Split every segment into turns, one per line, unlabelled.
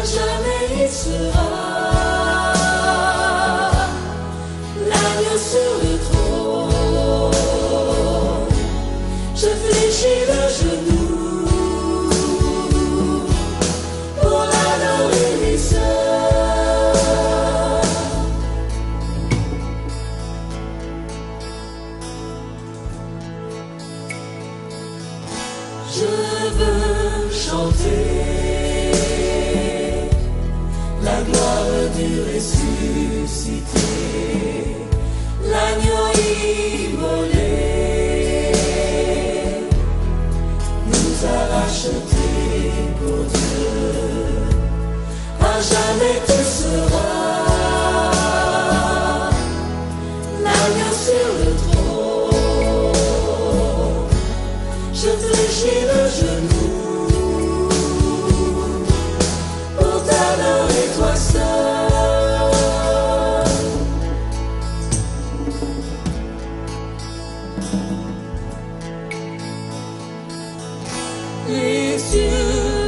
jamais il sera l'agneau sur le trône. Je fléchis le genou pour l'adorer lui seul. Je veux chanter la gloire du ressuscité, l'agneau immolé nous a rachetés pour Dieu. À jamais tu seras l'agneau sur le trône. Je fléchis le genou pour t'adorer toi seul. Les cieux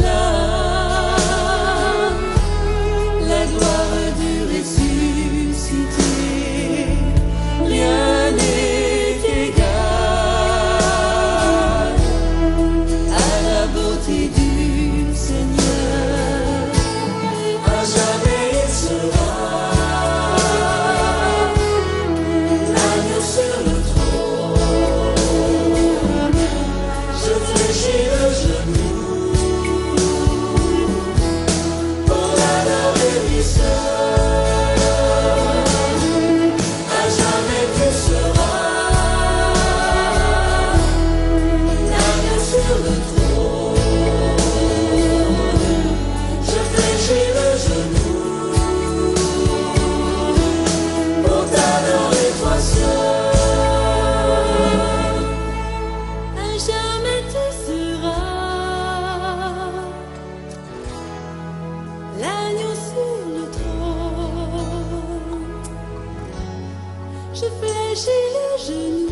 proclament la gloire du ressuscité. Rien n'est égal à la beauté du Seigneur. À jamais il sera l'agneau sur le trône. Je fléchis le genou pour l'adorer lui seul. À jamais tu seras l'agneau sur le trône. Je fléchis le genou pour t'adorer toi seul. À jamais tu seras l'agneau sur le trône. Je fléchis le genou